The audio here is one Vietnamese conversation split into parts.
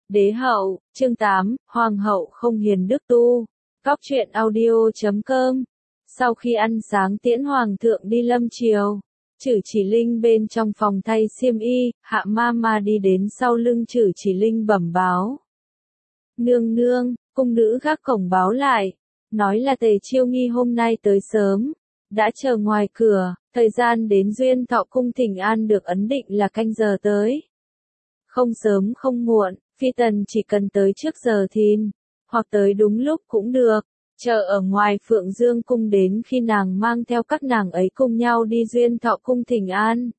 Đế hậu, chương 8, Hoàng hậu không hiền đức tu. Cóc truyện audio.com. Sau khi ăn sáng tiễn hoàng thượng đi lâm triều, Chử Chỉ Linh bên trong phòng thay xiêm y, Hạ Ma đi đến sau lưng Chử Chỉ Linh bẩm báo. Nương nương, cung nữ gác cổng báo lại, nói là Tề Chiêu Nghi hôm nay tới sớm, đã chờ ngoài cửa, thời gian đến Duyên Thọ cung thỉnh an được ấn định là canh giờ tới. Không sớm không muộn, phi tần chỉ cần tới trước giờ thìn, hoặc tới đúng lúc cũng được, chờ ở ngoài Phượng Dương cung đến khi nàng mang theo các nàng ấy cùng nhau đi Duyên Thọ cung thỉnh an.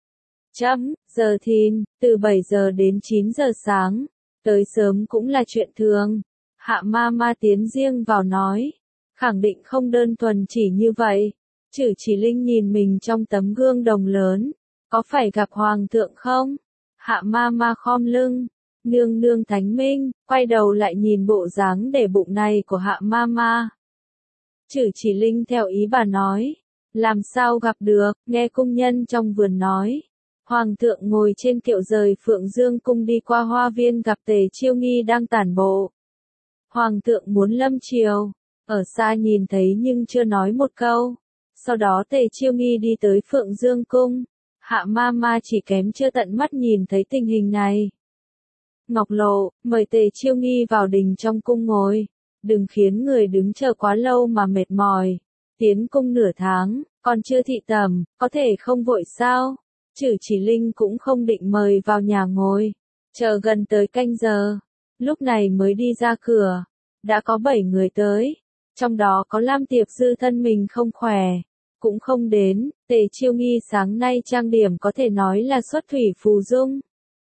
Giờ thìn, từ 7 giờ đến 9 giờ sáng, tới sớm cũng là chuyện thường. Hạ Ma tiến riêng vào nói, khẳng định không đơn thuần chỉ như vậy. Chử Chỉ Linh nhìn mình trong tấm gương đồng lớn, có phải gặp hoàng thượng không? Hạ Ma khom lưng, nương nương thánh minh, quay đầu lại nhìn bộ dáng để bụng này của Hạ Ma. Chử Chỉ Linh theo ý bà nói, làm sao gặp được, nghe cung nhân trong vườn nói. Hoàng thượng ngồi trên kiệu rời Phượng Dương cung đi qua hoa viên gặp Tề Chiêu Nghi đang tản bộ. Hoàng thượng muốn lâm triều, ở xa nhìn thấy nhưng chưa nói một câu. Sau đó Tề Chiêu Nghi đi tới Phượng Dương cung. Hạ Ma chỉ kém chưa tận mắt nhìn thấy tình hình này. Ngọc Lộ, mời Tề Chiêu Nghi vào đình trong cung ngồi. Đừng khiến người đứng chờ quá lâu mà mệt mỏi. Tiến cung nửa tháng, còn chưa thị tẩm, có thể không vội sao? Chử Chỉ Linh cũng không định mời vào nhà ngồi. Chờ gần tới canh giờ, lúc này mới đi ra cửa. Đã có 7 người tới. Trong đó có Lam Tiệp Dư thân mình không khỏe. Cũng không đến, Tề Chiêu Nghi sáng nay trang điểm có thể nói là xuất thủy phù dung.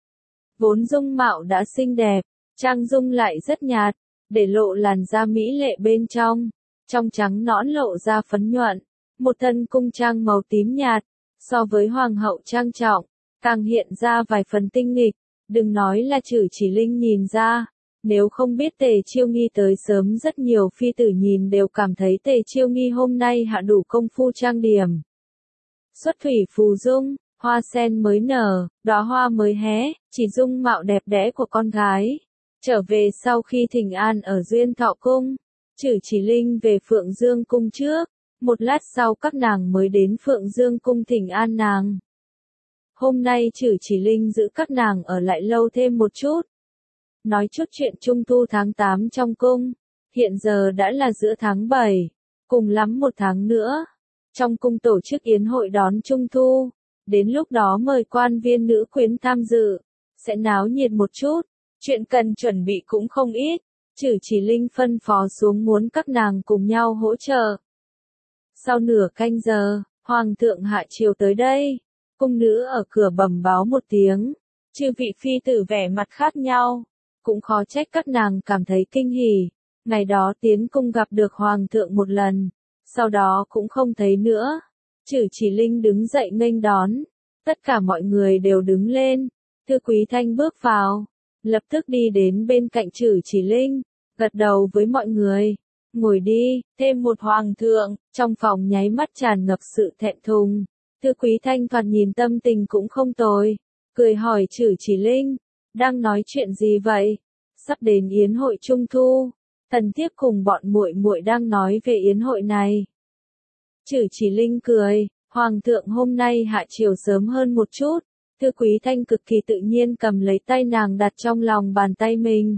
Vốn dung mạo đã xinh đẹp, trang dung lại rất nhạt, để lộ làn da mỹ lệ bên trong trắng nõn lộ ra phấn nhuận, một thân cung trang màu tím nhạt, so với hoàng hậu trang trọng, càng hiện ra vài phần tinh nghịch, đừng nói là Chử Chỉ Linh nhìn ra. Nếu không biết Tề Chiêu Nghi tới sớm rất nhiều phi tử nhìn đều cảm thấy Tề Chiêu Nghi hôm nay hạ đủ công phu trang điểm. Xuất thủy phù dung, hoa sen mới nở, đóa hoa mới hé, chỉ dung mạo đẹp đẽ của con gái. Trở về sau khi thỉnh an ở Duyên Thọ cung, Chử Chỉ Linh về Phượng Dương cung trước, một lát sau các nàng mới đến Phượng Dương cung thỉnh an nàng. Hôm nay Chử Chỉ Linh giữ các nàng ở lại lâu thêm một chút. Nói chút chuyện trung thu tháng 8 trong cung, hiện giờ đã là giữa tháng 7, cùng lắm một tháng nữa. Trong cung tổ chức yến hội đón trung thu, đến lúc đó mời quan viên nữ quyến tham dự, sẽ náo nhiệt một chút, chuyện cần chuẩn bị cũng không ít. Chử Chỉ Linh phân phó xuống muốn các nàng cùng nhau hỗ trợ. Sau nửa canh giờ, hoàng thượng hạ triều tới đây, cung nữ ở cửa bẩm báo một tiếng, chư vị phi tử vẻ mặt khác nhau. Cũng khó trách các nàng cảm thấy kinh hỉ. Ngày đó tiến cung gặp được hoàng thượng một lần, sau đó cũng không thấy nữa. Chử Chỉ Linh đứng dậy nghênh đón, tất cả mọi người đều đứng lên. Thư Quý Thanh bước vào, lập tức đi đến bên cạnh Chử Chỉ Linh, gật đầu với mọi người. Ngồi đi, thêm một hoàng thượng, trong phòng nháy mắt tràn ngập sự thẹn thùng. Thư Quý Thanh thoạt nhìn tâm tình cũng không tồi, cười hỏi Chử Chỉ Linh. Đang nói chuyện gì vậy? Sắp đến yến hội trung thu, thần thiếp cùng bọn muội muội đang nói về yến hội này. Chử Chỉ Linh cười, hoàng thượng hôm nay hạ triều sớm hơn một chút. Thư Quý Thanh cực kỳ tự nhiên cầm lấy tay nàng đặt trong lòng bàn tay mình.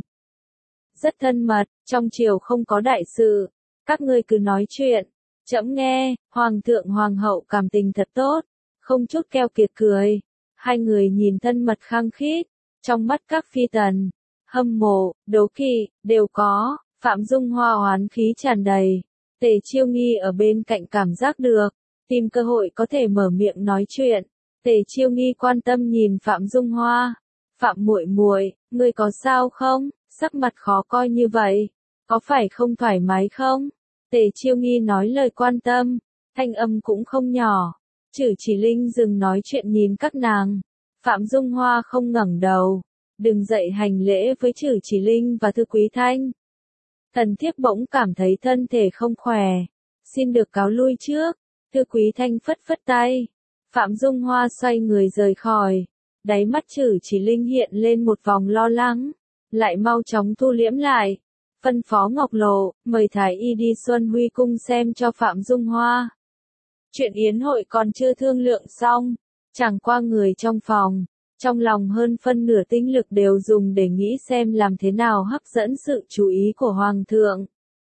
Rất thân mật, trong triều không có đại sự, các ngươi cứ nói chuyện, trẫm nghe. Hoàng thượng hoàng hậu cảm tình thật tốt, không chút keo kiệt cười. Hai người nhìn thân mật khăng khít. Trong mắt các phi tần, hâm mộ, đố kỵ, đều có. Phạm Dung Hoa oán khí tràn đầy. Tề Chiêu Nghi ở bên cạnh cảm giác được, tìm cơ hội có thể mở miệng nói chuyện. Tề Chiêu Nghi quan tâm nhìn Phạm Dung Hoa. Phạm muội muội, ngươi có sao không? Sắc mặt khó coi như vậy, có phải không thoải mái không? Tề Chiêu Nghi nói lời quan tâm, thanh âm cũng không nhỏ. Chử Chỉ Linh dừng nói chuyện nhìn các nàng. Phạm Dung Hoa không ngẩng đầu, đừng dậy hành lễ với Chử Chỉ Linh và Thư Quý Thanh. Thần thiếp bỗng cảm thấy thân thể không khỏe, xin được cáo lui trước. Thư Quý Thanh phất phất tay. Phạm Dung Hoa xoay người rời khỏi. Đáy mắt Chử Chỉ Linh hiện lên một vòng lo lắng. lại mau chóng thu liễm lại. Phân phó Ngọc Lộ, mời Thái Y đi Xuân Huy cung xem cho Phạm Dung Hoa. Chuyện yến hội còn chưa thương lượng xong, chẳng qua người trong phòng, trong lòng hơn phân nửa tinh lực đều dùng để nghĩ xem làm thế nào hấp dẫn sự chú ý của Hoàng thượng.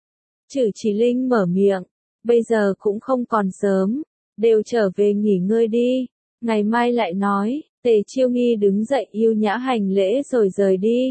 Chử Chỉ Linh mở miệng, bây giờ cũng không còn sớm, đều trở về nghỉ ngơi đi, ngày mai lại nói. Tề Chiêu Nghi đứng dậy yêu nhã hành lễ rồi rời đi.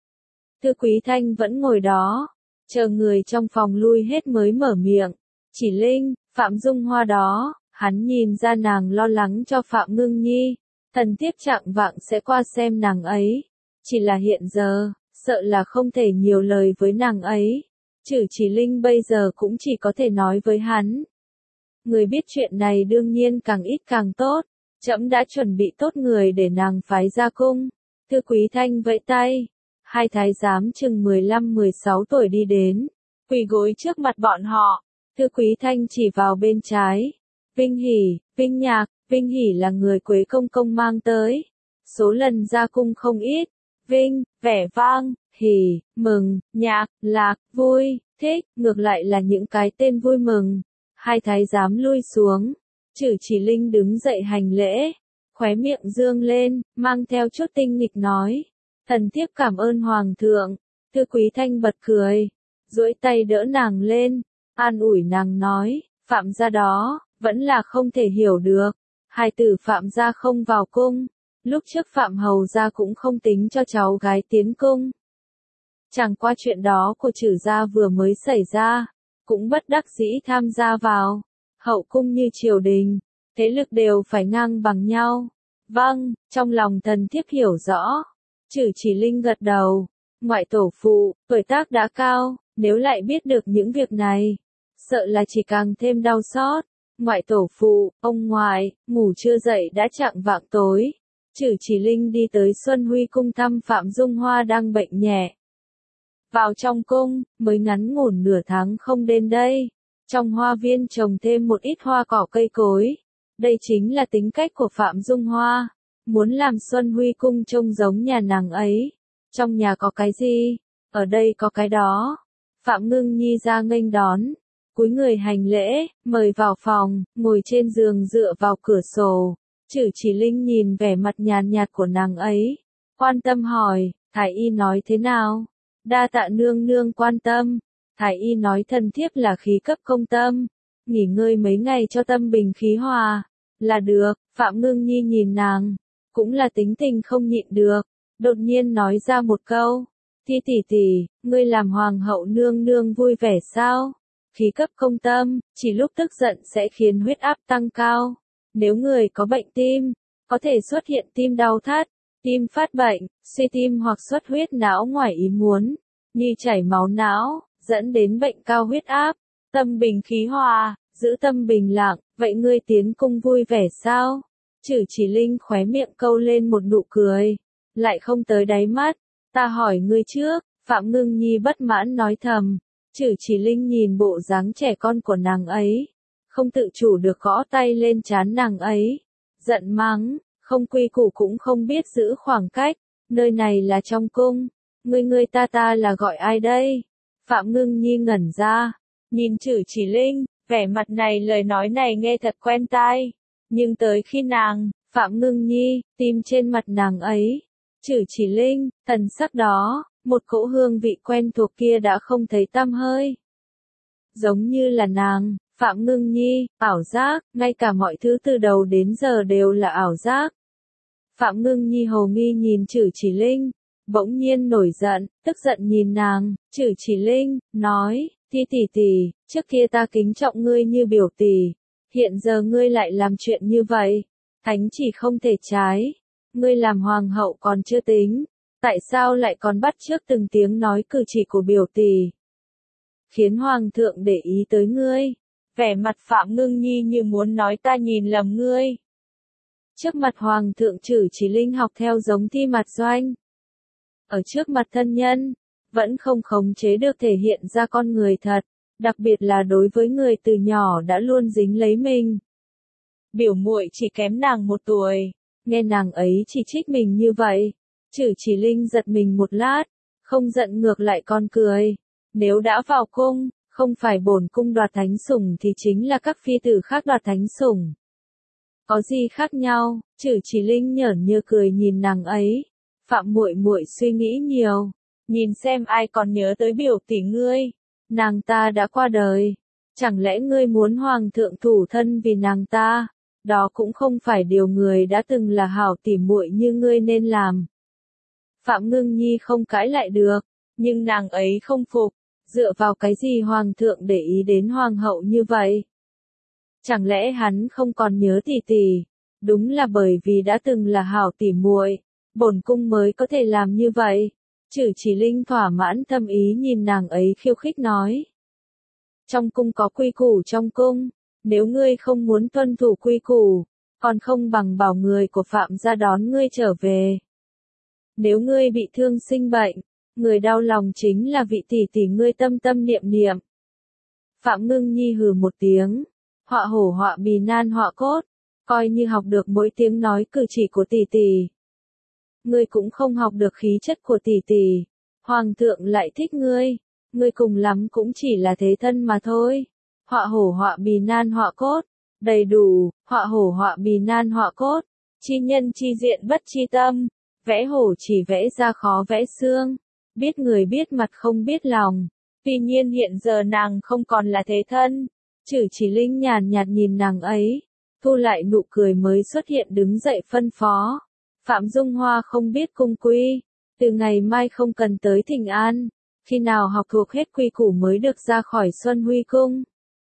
Thư Quý Thanh vẫn ngồi đó, chờ người trong phòng lui hết mới mở miệng. Chỉ Linh, Phạm Dung Hoa đó, hắn nhìn ra nàng lo lắng cho Phạm Ngưng Nhi, thần thiếp chạng vạng sẽ qua xem nàng ấy. Chỉ là hiện giờ, sợ là không thể nhiều lời với nàng ấy. Chử Chỉ Linh bây giờ cũng chỉ có thể nói với hắn. Người biết chuyện này đương nhiên càng ít càng tốt. Trẫm đã chuẩn bị tốt người để nàng phái ra cung. Thư Quý Thanh vẫy tay. Hai thái giám chừng 15-16 tuổi đi đến, quỳ gối trước mặt bọn họ. Thư Quý Thanh chỉ vào bên trái. Vinh Hỉ, Vinh Nhạc, Vinh Hỉ là người Quế công công mang tới. Số lần ra cung không ít. Vinh, vẻ vang, hỉ, mừng, nhạc, lạc, vui, thích, ngược lại là những cái tên vui mừng. Hai thái giám lui xuống. Chử Chỉ Linh đứng dậy hành lễ, khóe miệng dương lên, mang theo chút tinh nghịch nói. Thần thiếp cảm ơn Hoàng thượng. Thư Quý Thanh bật cười, duỗi tay đỡ nàng lên, an ủi nàng nói, Phạm gia đó, vẫn là không thể hiểu được. Hai tử Phạm gia không vào cung, lúc trước Phạm hầu gia cũng không tính cho cháu gái tiến cung. Chẳng qua chuyện đó của Chử gia vừa mới xảy ra, cũng bất đắc dĩ tham gia vào. Hậu cung như triều đình, thế lực đều phải ngang bằng nhau. Vâng, trong lòng thần thiếp hiểu rõ. Chử Chỉ Linh gật đầu. Ngoại tổ phụ, tuổi tác đã cao, nếu lại biết được những việc này, sợ là chỉ càng thêm đau xót. Ngoại tổ phụ, ông ngoại, ngủ chưa dậy đã chạng vạng tối. Chử Chỉ Linh đi tới Xuân Huy cung thăm Phạm Dung Hoa đang bệnh nhẹ. Vào trong cung, mới ngắn ngủn nửa tháng không đến đây. Trong hoa viên trồng thêm một ít hoa cỏ cây cối. Đây chính là tính cách của Phạm Dung Hoa. Muốn làm Xuân Huy cung trông giống nhà nàng ấy. Trong nhà có cái gì, ở đây có cái đó. Phạm Ngưng Nhi ra nghênh đón, cúi người hành lễ, mời vào phòng, ngồi trên giường dựa vào cửa sổ. Chử Chỉ Linh nhìn vẻ mặt nhàn nhạt của nàng ấy, quan tâm hỏi, Thái y nói thế nào? Đa tạ nương nương quan tâm. Thái y nói thần thiếp là khí cấp công tâm, nghỉ ngơi mấy ngày cho tâm bình khí hòa, là được. Phạm Ngưng Nhi nhìn nàng, cũng là tính tình không nhịn được, đột nhiên nói ra một câu, Thi tỷ tỷ, ngươi làm hoàng hậu nương nương vui vẻ sao? Khí cấp công tâm, chỉ lúc tức giận sẽ khiến huyết áp tăng cao. Nếu người có bệnh tim, có thể xuất hiện tim đau thắt, tim phát bệnh, suy tim hoặc xuất huyết não ngoài ý muốn, như chảy máu não, dẫn đến bệnh cao huyết áp. Tâm bình khí hòa, giữ tâm bình lặng, vậy ngươi tiến cung vui vẻ sao? Chử Chỉ Linh khóe miệng câu lên một nụ cười, lại không tới đáy mắt. Ta hỏi ngươi trước, Phạm Ngưng Nhi bất mãn nói thầm. Chử Chỉ Linh nhìn bộ dáng trẻ con của nàng ấy, không tự chủ được gõ tay lên trán nàng ấy, giận mắng, không quy củ cũng không biết giữ khoảng cách, nơi này là trong cung, ngươi ta là gọi ai đây? Phạm Ngưng Nhi ngẩn ra, nhìn Chử Chỉ Linh, vẻ mặt này lời nói này nghe thật quen tai, nhưng tới khi nàng, Phạm Ngưng Nhi, tim trên mặt nàng ấy, Chử Chỉ Linh, thần sắc đó, một cỗ hương vị quen thuộc kia đã không thấy tăm hơi. Giống như là nàng, Phạm Ngưng Nhi, ảo giác, ngay cả mọi thứ từ đầu đến giờ đều là ảo giác. Phạm Ngưng Nhi hồ nghi nhìn Chử Chỉ Linh, bỗng nhiên nổi giận, tức giận nhìn nàng. Chử Chỉ Linh, nói, Thi tỷ tỷ, trước kia ta kính trọng ngươi như biểu tỷ, hiện giờ ngươi lại làm chuyện như vậy, thánh chỉ không thể trái. Ngươi làm hoàng hậu còn chưa tính, tại sao lại còn bắt chước từng tiếng nói cử chỉ của biểu tỷ? Khiến hoàng thượng để ý tới ngươi. Vẻ mặt Phạm Ngưng Nhi như muốn nói ta nhìn lầm ngươi. Trước mặt hoàng thượng Chử Chỉ Linh học theo giống Thi Mạt Doanh. Ở trước mặt thân nhân, vẫn không khống chế được thể hiện ra con người thật, đặc biệt là đối với người từ nhỏ đã luôn dính lấy mình. Biểu muội chỉ kém nàng 1 tuổi. Nghe nàng ấy chỉ trích mình như vậy, Chử Chỉ Linh giật mình một lát, không giận ngược lại còn cười. Nếu đã vào cung, không phải bổn cung đoạt thánh sủng thì chính là các phi tử khác đoạt thánh sủng. Có gì khác nhau? Chử Chỉ Linh nhởn nhơ cười nhìn nàng ấy. Phạm muội muội suy nghĩ nhiều, nhìn xem ai còn nhớ tới biểu tỷ ngươi. Nàng ta đã qua đời, chẳng lẽ ngươi muốn hoàng thượng thủ thân vì nàng ta? Đó cũng không phải điều người đã từng là hảo tỉ muội như ngươi nên làm. Phạm Ngưng Nhi không cãi lại được, nhưng nàng ấy không phục, dựa vào cái gì hoàng thượng để ý đến hoàng hậu như vậy? Chẳng lẽ hắn không còn nhớ tỷ tỷ? Đúng là bởi vì đã từng là hảo tỉ muội, bổn cung mới có thể làm như vậy. Chử Chỉ Linh thỏa mãn tâm ý nhìn nàng ấy khiêu khích nói. Trong cung có quy củ trong cung, nếu ngươi không muốn tuân thủ quy củ, còn không bằng bảo người của Phạm gia đón ngươi trở về. Nếu ngươi bị thương sinh bệnh, người đau lòng chính là vị tỷ tỷ ngươi tâm tâm niệm niệm. Phạm Ngưng Nhi hừ một tiếng, họa hổ họa bì nan họa cốt, coi như học được mỗi tiếng nói cử chỉ của tỷ tỷ. Ngươi cũng không học được khí chất của tỷ tỷ, hoàng thượng lại thích ngươi cùng lắm cũng chỉ là thế thân mà thôi. Họa hổ họa bì nan họa cốt, đầy đủ, họa hổ họa bì nan họa cốt, chi nhân chi diện bất chi tâm, vẽ hổ chỉ vẽ ra khó vẽ xương, biết người biết mặt không biết lòng. Tuy nhiên hiện giờ nàng không còn là thế thân. Chử Chỉ Linh nhàn nhạt nhìn nàng ấy, thu lại nụ cười mới xuất hiện đứng dậy phân phó. Phạm Dung Hoa không biết cung quy, từ ngày mai không cần tới Thịnh An, khi nào học thuộc hết quy củ mới được ra khỏi Xuân Huy cung.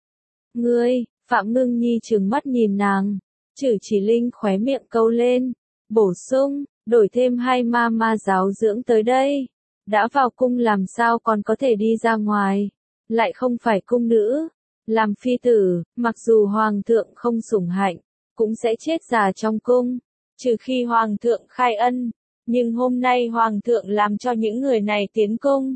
Ngươi, Phạm Ngưng Nhi trừng mắt nhìn nàng, Chử Chỉ Linh khóe miệng câu lên, bổ sung, đổi thêm 2 ma giáo dưỡng tới đây. Đã vào cung làm sao còn có thể đi ra ngoài, lại không phải cung nữ, làm phi tử, mặc dù hoàng thượng không sủng hạnh, cũng sẽ chết già trong cung, trừ khi hoàng thượng khai ân, nhưng hôm nay hoàng thượng làm cho những người này tiến cung.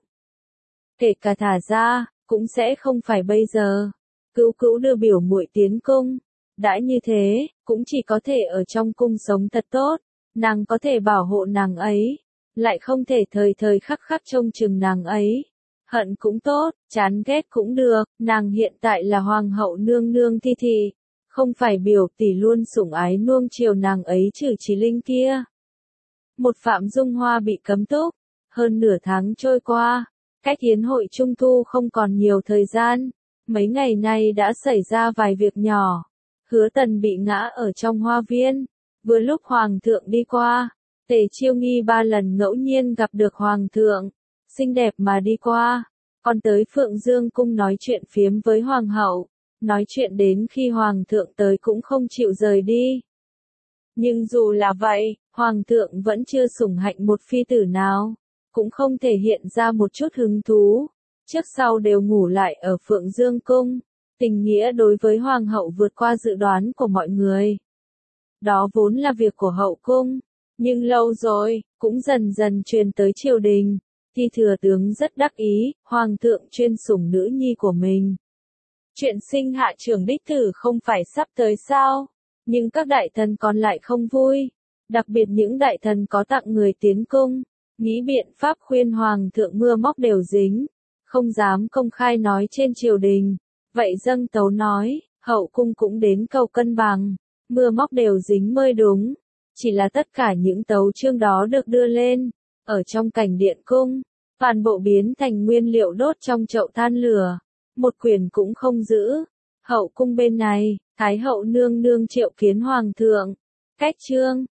Kể cả thả ra, cũng sẽ không phải bây giờ. Cữu cữu đưa biểu muội tiến cung, đã như thế, cũng chỉ có thể ở trong cung sống thật tốt, nàng có thể bảo hộ nàng ấy, lại không thể thời thời khắc khắc trông chừng nàng ấy. Hận cũng tốt, chán ghét cũng được, nàng hiện tại là hoàng hậu nương nương thi thị, không phải biểu tỷ luôn sủng ái nuông chiều nàng ấy. Chử Chỉ Linh kia. Một Phạm Dung Hoa bị cấm túc, hơn nửa tháng trôi qua, cách yến hội trung thu không còn nhiều thời gian, mấy ngày nay đã xảy ra vài việc nhỏ. Hứa Tần bị ngã ở trong hoa viên, vừa lúc hoàng thượng đi qua, Tề Chiêu Nghi 3 lần ngẫu nhiên gặp được hoàng thượng, xinh đẹp mà đi qua, còn tới Phượng Dương cung nói chuyện phiếm với hoàng hậu, nói chuyện đến khi hoàng thượng tới cũng không chịu rời đi. Nhưng dù là vậy, hoàng thượng vẫn chưa sủng hạnh một phi tử nào, cũng không thể hiện ra một chút hứng thú, trước sau đều ngủ lại ở Phượng Dương cung. Tình nghĩa đối với hoàng hậu vượt qua dự đoán của mọi người. Đó vốn là việc của hậu cung, nhưng lâu rồi, cũng dần dần truyền tới triều đình. Thi Thừa tướng rất đắc ý, hoàng thượng chuyên sủng nữ nhi của mình. Chuyện sinh hạ trưởng đích tử không phải sắp tới sao? Nhưng các đại thần còn lại không vui, đặc biệt những đại thần có tặng người tiến cung, nghĩ biện pháp khuyên hoàng thượng mưa móc đều dính, không dám công khai nói trên triều đình. Vậy dâng tấu nói, hậu cung cũng đến cầu cân bằng, mưa móc đều dính mới đúng. Chỉ là tất cả những tấu chương đó được đưa lên, ở trong cảnh điện cung, toàn bộ biến thành nguyên liệu đốt trong chậu than lửa, một quyển cũng không giữ. Hậu cung bên này, Thái hậu nương nương triệu kiến hoàng thượng, cách chương.